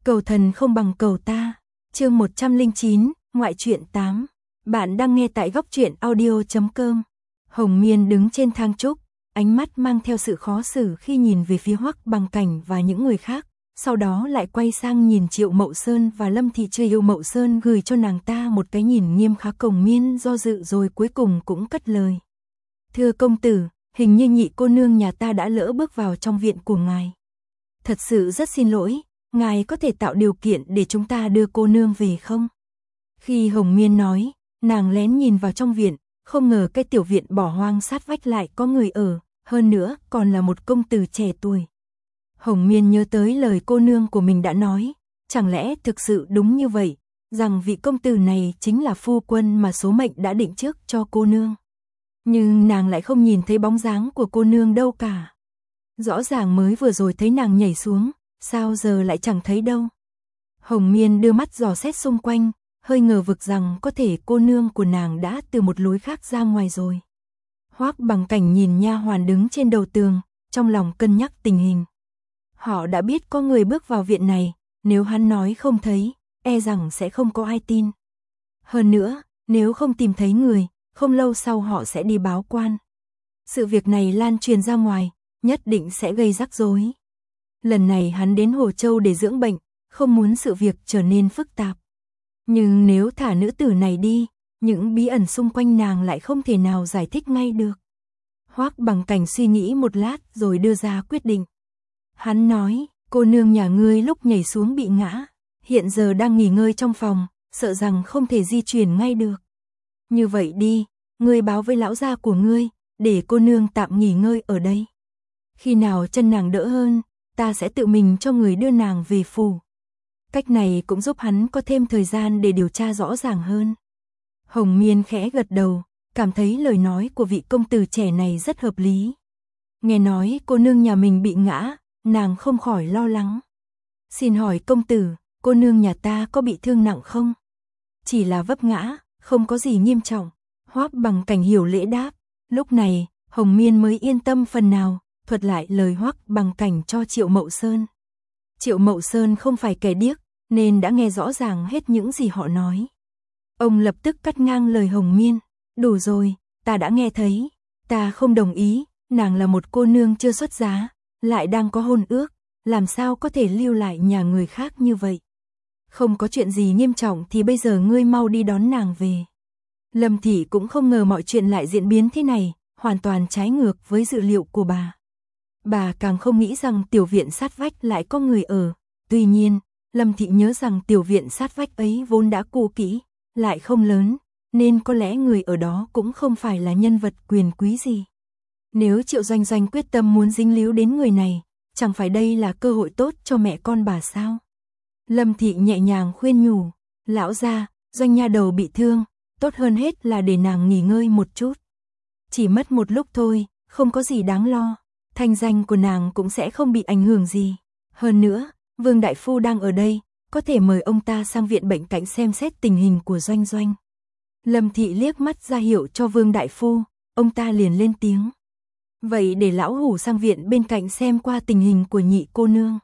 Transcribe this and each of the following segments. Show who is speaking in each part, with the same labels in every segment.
Speaker 1: Cầu thần không bằng cầu ta. Chương 109, ngoại truyện 8. Bạn đang nghe tại góc truyện audio.com. Hồng Miên đứng trên thang trúc, ánh mắt mang theo sự khó xử khi nhìn về phía Hoắc Bằng Cảnh và những người khác, sau đó lại quay sang nhìn Triệu Mậu Sơn và Lâm Thị. Triệu Mậu Sơn gửi cho nàng ta một cái nhìn nghiêm khắc. Hồng Miên do dự rồi cuối cùng cũng cất lời. Thưa công tử, hình như nhị cô nương nhà ta đã lỡ bước vào trong viện của ngài. Thật sự rất xin lỗi, ngài có thể tạo điều kiện để chúng ta đưa cô nương về không? Khi Hồng Miên nói, nàng lén nhìn vào trong viện, không ngờ cái tiểu viện bỏ hoang sát vách lại có người ở, hơn nữa còn là một công tử trẻ tuổi. Hồng Miên nhớ tới lời cô nương của mình đã nói, chẳng lẽ thực sự đúng như vậy, rằng vị công tử này chính là phu quân mà số mệnh đã định trước cho cô nương. Nhưng nàng lại không nhìn thấy bóng dáng của cô nương đâu cả. Rõ ràng mới vừa rồi thấy nàng nhảy xuống, sao giờ lại chẳng thấy đâu. Hồng Miên đưa mắt dò xét xung quanh, hơi ngờ vực rằng có thể cô nương của nàng đã từ một lối khác ra ngoài rồi. Hoắc Bằng Cảnh nhìn nha hoàn đứng trên đầu tường, trong lòng cân nhắc tình hình. Họ đã biết có người bước vào viện này, nếu hắn nói không thấy, e rằng sẽ không có ai tin. Hơn nữa, nếu không tìm thấy người, không lâu sau họ sẽ đi báo quan. Sự việc này lan truyền ra ngoài, nhất định sẽ gây rắc rối. Lần này hắn đến Hồ Châu để dưỡng bệnh, không muốn sự việc trở nên phức tạp. Nhưng nếu thả nữ tử này đi, những bí ẩn xung quanh nàng lại không thể nào giải thích ngay được. Hoắc Bằng Cảnh suy nghĩ một lát rồi đưa ra quyết định. Hắn nói, cô nương nhà ngươi lúc nhảy xuống bị ngã, hiện giờ đang nghỉ ngơi trong phòng, sợ rằng không thể di chuyển ngay được. Như vậy đi, ngươi báo với lão gia của ngươi, để cô nương tạm nghỉ ngơi ở đây. Khi nào chân nàng đỡ hơn, ta sẽ tự mình cho người đưa nàng về phủ. Cách này cũng giúp hắn có thêm thời gian để điều tra rõ ràng hơn. Hồng Miên khẽ gật đầu, cảm thấy lời nói của vị công tử trẻ này rất hợp lý. Nghe nói cô nương nhà mình bị ngã, nàng không khỏi lo lắng. Xin hỏi công tử, cô nương nhà ta có bị thương nặng không? Chỉ là vấp ngã, không có gì nghiêm trọng. Hoắc Bằng Cảnh hiểu lễ đáp. Lúc này, Hồng Miên mới yên tâm phần nào, thuật lại lời Hoắc Bằng Cảnh cho Triệu Mậu Sơn. Triệu Mậu Sơn không phải kẻ điếc, nên đã nghe rõ ràng hết những gì họ nói. Ông lập tức cắt ngang lời Hồng Miên. Đủ rồi, ta đã nghe thấy. Ta không đồng ý, nàng là một cô nương chưa xuất giá, lại đang có hôn ước, làm sao có thể lưu lại nhà người khác như vậy. Không có chuyện gì nghiêm trọng thì bây giờ ngươi mau đi đón nàng về. Lâm Thị cũng không ngờ mọi chuyện lại diễn biến thế này, hoàn toàn trái ngược với dự liệu của bà. Bà càng không nghĩ rằng tiểu viện sát vách lại có người ở. Tuy nhiên, Lâm Thị nhớ rằng tiểu viện sát vách ấy vốn đã cũ kỹ, lại không lớn, nên có lẽ người ở đó cũng không phải là nhân vật quyền quý gì. Nếu Triệu Doanh Doanh quyết tâm muốn dính líu đến người này, chẳng phải đây là cơ hội tốt cho mẹ con bà sao? Lâm Thị nhẹ nhàng khuyên nhủ, lão gia, Doanh nha đầu bị thương, tốt hơn hết là để nàng nghỉ ngơi một chút. Chỉ mất một lúc thôi, không có gì đáng lo, thanh danh của nàng cũng sẽ không bị ảnh hưởng gì. Hơn nữa, Vương Đại Phu đang ở đây, có thể mời ông ta sang viện bệnh cạnh xem xét tình hình của Doanh Doanh. Lâm Thị liếc mắt ra hiệu cho Vương Đại Phu, ông ta liền lên tiếng. Vậy để lão hủ sang viện bên cạnh xem qua tình hình của nhị cô nương.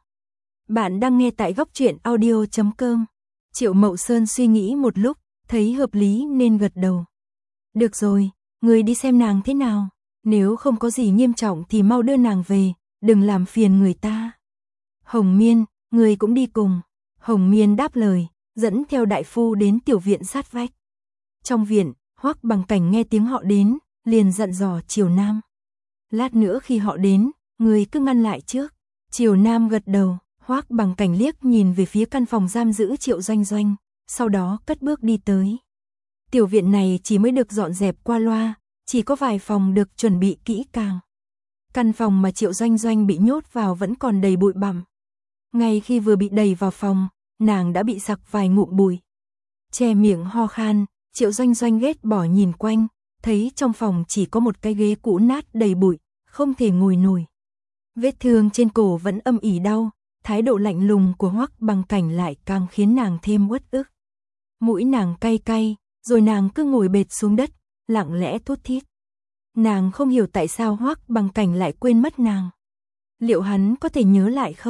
Speaker 1: Bạn đang nghe tại góc truyện audio.com. Triệu Mậu Sơn suy nghĩ một lúc, thấy hợp lý nên gật đầu. Được rồi, người đi xem nàng thế nào. Nếu không có gì nghiêm trọng thì mau đưa nàng về, đừng làm phiền người ta. Hồng Miên, người cũng đi cùng. Hồng Miên đáp lời, dẫn theo đại phu đến tiểu viện sát vách. Trong viện, Hoắc Bằng Cảnh nghe tiếng họ đến, liền dặn dò Triều Nam. Lát nữa khi họ đến, người cứ ngăn lại trước. Triều Nam gật đầu, Hoắc Bằng Cảnh liếc nhìn về phía căn phòng giam giữ Triệu Doanh Doanh, sau đó cất bước đi tới. Tiểu viện này chỉ mới được dọn dẹp qua loa, chỉ có vài phòng được chuẩn bị kỹ càng. Căn phòng mà Triệu Doanh Doanh bị nhốt vào vẫn còn đầy bụi bặm. Ngay khi vừa bị đẩy vào phòng, nàng đã bị sặc vài ngụm bụi. Che miệng ho khan, Triệu Doanh Doanh ghét bỏ nhìn quanh, thấy trong phòng chỉ có một cái ghế cũ nát đầy bụi, không thể ngồi nổi. Vết thương trên cổ vẫn âm ỉ đau, thái độ lạnh lùng của Hoắc Bằng Cảnh lại càng khiến nàng thêm uất ức. Mũi nàng cay cay, rồi nàng cứ ngồi bệt xuống đất, lặng lẽ thút thít. Nàng không hiểu tại sao Hoắc Bằng Cảnh lại quên mất nàng. Liệu hắn có thể nhớ lại không?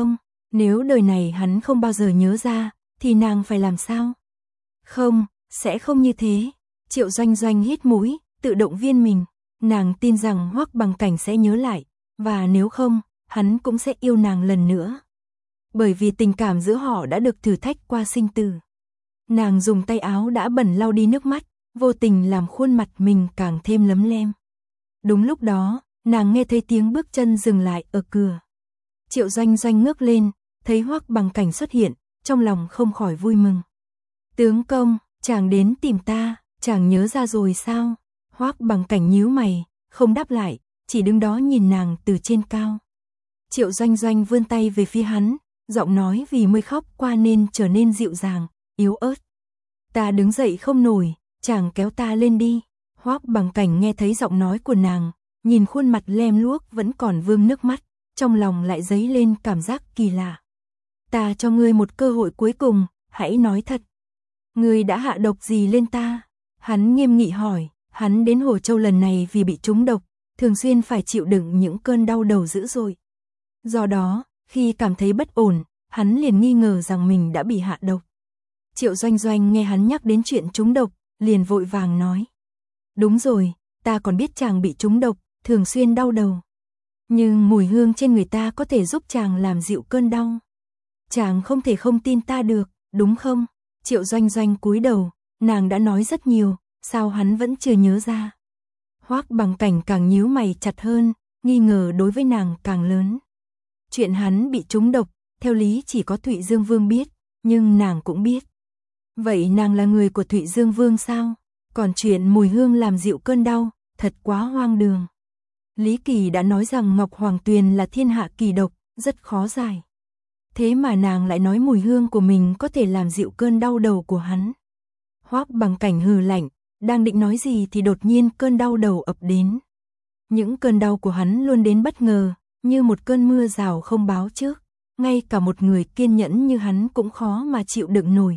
Speaker 1: Nếu đời này hắn không bao giờ nhớ ra, thì nàng phải làm sao? Không, sẽ không như thế. Triệu Doanh Doanh hít mũi, tự động viên mình. Nàng tin rằng Hoắc Bằng Cảnh sẽ nhớ lại, và nếu không, hắn cũng sẽ yêu nàng lần nữa. Bởi vì tình cảm giữa họ đã được thử thách qua sinh tử. Nàng dùng tay áo đã bẩn lau đi nước mắt, vô tình làm khuôn mặt mình càng thêm lấm lem. Đúng lúc đó, nàng nghe thấy tiếng bước chân dừng lại ở cửa. Triệu Doanh Doanh ngước lên, thấy Hoắc Bằng Cảnh xuất hiện, trong lòng không khỏi vui mừng. Tướng công, chàng đến tìm ta, chàng nhớ ra rồi sao? Hoắc Bằng Cảnh nhíu mày, không đáp lại, chỉ đứng đó nhìn nàng từ trên cao. Triệu Doanh Doanh vươn tay về phía hắn, giọng nói vì mới khóc qua nên trở nên dịu dàng, yếu ớt. Ta đứng dậy không nổi, chàng kéo ta lên đi. Hoắc Bằng Cảnh nghe thấy giọng nói của nàng, nhìn khuôn mặt lem luốc vẫn còn vương nước mắt, trong lòng lại dấy lên cảm giác kỳ lạ. Ta cho ngươi một cơ hội cuối cùng, hãy nói thật. Ngươi đã hạ độc gì lên ta? Hắn nghiêm nghị hỏi, hắn đến Hồ Châu lần này vì bị trúng độc, thường xuyên phải chịu đựng những cơn đau đầu dữ dội. Do đó, khi cảm thấy bất ổn, hắn liền nghi ngờ rằng mình đã bị hạ độc. Triệu Doanh Doanh nghe hắn nhắc đến chuyện trúng độc, liền vội vàng nói. Đúng rồi, ta còn biết chàng bị trúng độc, thường xuyên đau đầu. Nhưng mùi hương trên người ta có thể giúp chàng làm dịu cơn đau. Chàng không thể không tin ta được, đúng không? Triệu Doanh Doanh cúi đầu, nàng đã nói rất nhiều, sao hắn vẫn chưa nhớ ra? Hoắc Bằng Cảnh càng nhíu mày chặt hơn, nghi ngờ đối với nàng càng lớn. Chuyện hắn bị trúng độc, theo lý chỉ có Thụy Dương Vương biết, nhưng nàng cũng biết. Vậy nàng là người của Thụy Dương Vương sao? Còn chuyện mùi hương làm dịu cơn đau, thật quá hoang đường. Lý Kỳ đã nói rằng Ngọc Hoàng Tuyền là thiên hạ kỳ độc, rất khó giải. Thế mà nàng lại nói mùi hương của mình có thể làm dịu cơn đau đầu của hắn. Hoắc Bằng Cảnh hừ lạnh, đang định nói gì thì đột nhiên cơn đau đầu ập đến. Những cơn đau của hắn luôn đến bất ngờ, như một cơn mưa rào không báo trước, ngay cả một người kiên nhẫn như hắn cũng khó mà chịu đựng nổi.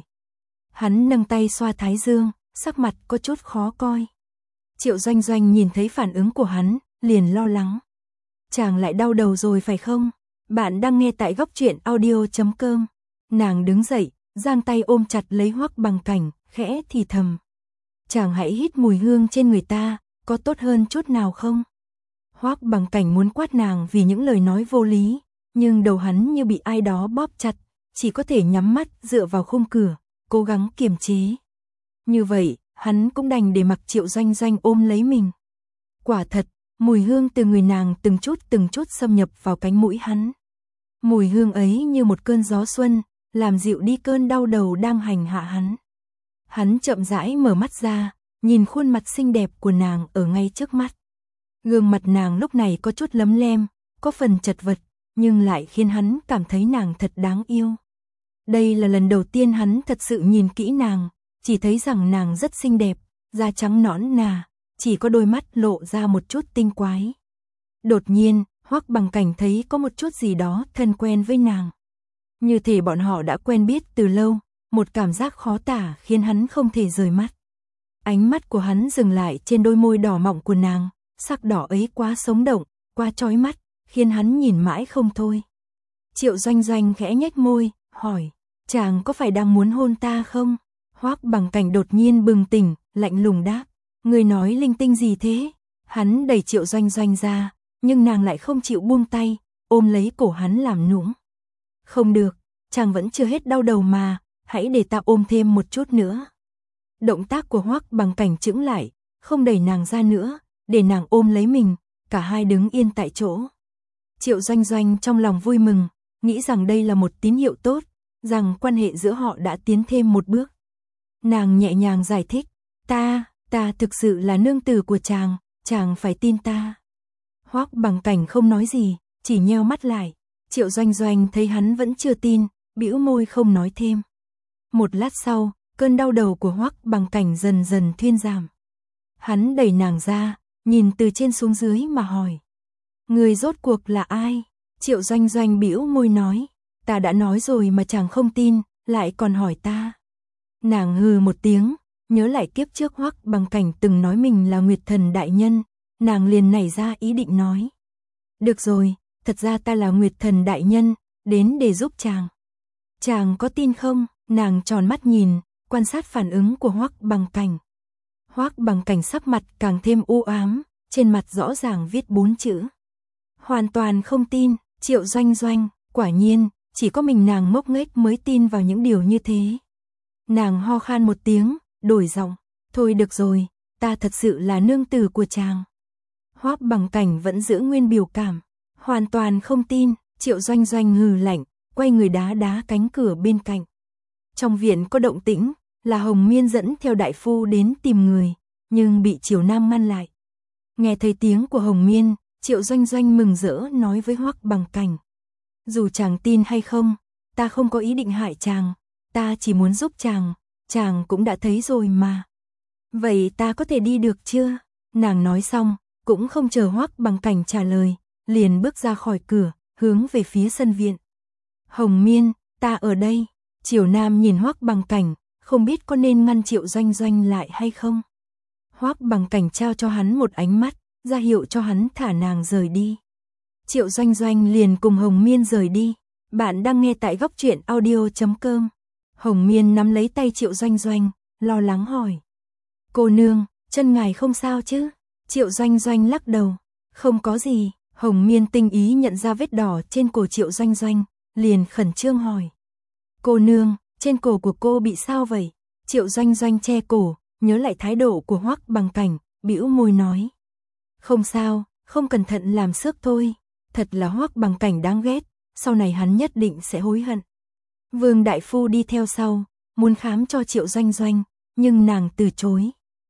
Speaker 1: Hắn nâng tay xoa thái dương, sắc mặt có chút khó coi. Triệu Doanh Doanh nhìn thấy phản ứng của hắn, liền lo lắng. Chàng lại đau đầu rồi phải không? Bạn đang nghe tại góc truyện audio.com. Nàng đứng dậy, giang tay ôm chặt lấy Hoắc Bằng Cảnh, khẽ thì thầm. Chàng hãy hít mùi hương trên người ta, có tốt hơn chút nào không? Hoắc Bằng Cảnh muốn quát nàng vì những lời nói vô lý, nhưng đầu hắn như bị ai đó bóp chặt, chỉ có thể nhắm mắt dựa vào khung cửa, cố gắng kiềm chế. Như vậy, hắn cũng đành để mặc Triệu Doanh Doanh ôm lấy mình. Quả thật, mùi hương từ người nàng từng chút xâm nhập vào cánh mũi hắn. Mùi hương ấy như một cơn gió xuân, làm dịu đi cơn đau đầu đang hành hạ hắn. Hắn chậm rãi mở mắt ra, nhìn khuôn mặt xinh đẹp của nàng ở ngay trước mắt. Gương mặt nàng lúc này có chút lấm lem, có phần chật vật, nhưng lại khiến hắn cảm thấy nàng thật đáng yêu. Đây là lần đầu tiên hắn thật sự nhìn kỹ nàng, chỉ thấy rằng nàng rất xinh đẹp, da trắng nõn nà, chỉ có đôi mắt lộ ra một chút tinh quái. Đột nhiên, Hoắc Bằng Cảnh thấy có một chút gì đó thân quen với nàng. Như thể bọn họ đã quen biết từ lâu, một cảm giác khó tả khiến hắn không thể rời mắt. Ánh mắt của hắn dừng lại trên đôi môi đỏ mọng của nàng, sắc đỏ ấy quá sống động, quá chói mắt, khiến hắn nhìn mãi không thôi. Triệu Doanh Doanh khẽ nhếch môi, hỏi, chàng có phải đang muốn hôn ta không? Hoắc Bằng Cảnh đột nhiên bừng tỉnh, lạnh lùng đáp, người nói linh tinh gì thế? Hắn đẩy Triệu Doanh Doanh ra, nhưng nàng lại không chịu buông tay, ôm lấy cổ hắn làm nũng. Không được, chàng vẫn chưa hết đau đầu mà, hãy để ta ôm thêm một chút nữa. Động tác của Hoắc Bằng Cảnh chững lại, không đẩy nàng ra nữa, để nàng ôm lấy mình, cả hai đứng yên tại chỗ. Triệu Doanh Doanh trong lòng vui mừng, nghĩ rằng đây là một tín hiệu tốt, rằng quan hệ giữa họ đã tiến thêm một bước. Nàng nhẹ nhàng giải thích, ta thực sự là nương tử của chàng phải tin ta. Hoắc Bằng Cảnh không nói gì, chỉ nheo mắt lại. Triệu Doanh Doanh thấy hắn vẫn chưa tin, bĩu môi không nói thêm. Một lát sau, cơn đau đầu của Hoắc Bằng Cảnh dần dần thuyên giảm. Hắn đẩy nàng ra, nhìn từ trên xuống dưới mà hỏi. Người rốt cuộc là ai? Triệu Doanh Doanh bĩu môi nói. Ta đã nói rồi mà chàng không tin, lại còn hỏi ta. Nàng hừ một tiếng, nhớ lại kiếp trước Hoắc Bằng Cảnh từng nói mình là Nguyệt Thần đại nhân, nàng liền nảy ra ý định nói. Được rồi, thật ra ta là Nguyệt Thần đại nhân, đến để giúp chàng. Chàng có tin không? Nàng tròn mắt nhìn, quan sát phản ứng của Hoắc Bằng Cảnh. Hoắc Bằng Cảnh sắc mặt càng thêm u ám, trên mặt rõ ràng viết 4 chữ. Hoàn toàn không tin. Triệu Doanh Doanh, quả nhiên, chỉ có mình nàng ngốc nghếch mới tin vào những điều như thế. Nàng ho khan một tiếng, đổi giọng, thôi được rồi, ta thật sự là nương tử của chàng. Hoắc Bằng Cảnh vẫn giữ nguyên biểu cảm, hoàn toàn không tin. Triệu Doanh Doanh hừ lạnh, quay người đá đá cánh cửa bên cạnh. Trong viện có động tĩnh, là Hồng Miên dẫn theo đại phu đến tìm người, nhưng bị Triều Nam ngăn lại. Nghe thấy tiếng của Hồng Miên, Triệu Doanh Doanh mừng rỡ nói với Hoắc Bằng Cảnh. Dù chàng tin hay không, ta không có ý định hại chàng, ta chỉ muốn giúp chàng cũng đã thấy rồi mà. Vậy ta có thể đi được chưa? Nàng nói xong, cũng không chờ Hoắc Bằng Cảnh trả lời, liền bước ra khỏi cửa, hướng về phía sân viện. Hồng Miên, ta ở đây. Triều Nam nhìn Hoắc Bằng Cảnh, không biết có nên ngăn Triệu Doanh Doanh lại hay không. Hoắc Bằng Cảnh trao cho hắn một ánh mắt, ra hiệu cho hắn thả nàng rời đi. Triệu Doanh Doanh liền cùng Hồng Miên rời đi. Bạn đang nghe tại Góc Truyện Audio.com. Hồng Miên nắm lấy tay Triệu Doanh Doanh, lo lắng hỏi. Cô nương, chân ngài không sao chứ? Triệu Doanh Doanh lắc đầu. Không có gì. Hồng Miên tinh ý nhận ra vết đỏ trên cổ Triệu Doanh Doanh, liền khẩn trương hỏi. Cô nương, trên cổ của cô bị sao vậy? Triệu Doanh Doanh che cổ, nhớ lại thái độ của Hoắc Bằng Cảnh, bĩu môi nói. Không sao, không cẩn thận làm xước thôi. Thật là Hoắc Bằng Cảnh đáng ghét, sau này hắn nhất định sẽ hối hận. Vương đại phu đi theo sau, muốn khám cho Triệu Doanh Doanh, nhưng nàng từ chối.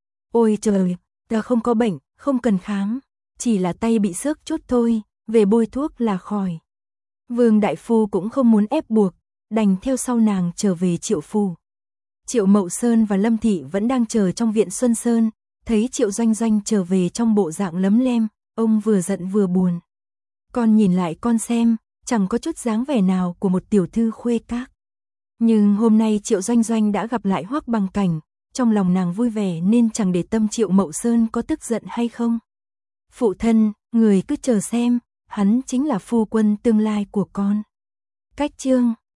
Speaker 1: Ôi trời, ta không có bệnh, không cần khám, chỉ là tay bị xước chút thôi, về bôi thuốc là khỏi. Vương đại phu cũng không muốn ép buộc, đành theo sau nàng trở về Triệu phủ. Triệu Mậu Sơn và Lâm Thị vẫn đang chờ trong viện Xuân Sơn, thấy Triệu Doanh Doanh trở về trong bộ dạng lấm lem, ông vừa giận vừa buồn. Con nhìn lại con xem, chẳng có chút dáng vẻ nào của một tiểu thư khuê các. Nhưng hôm nay Triệu Doanh Doanh đã gặp lại Hoắc Bằng Cảnh, trong lòng nàng vui vẻ nên chẳng để tâm Triệu Mậu Sơn có tức giận hay không. Phụ thân, người cứ chờ xem, hắn chính là phu quân tương lai của con. Cách chương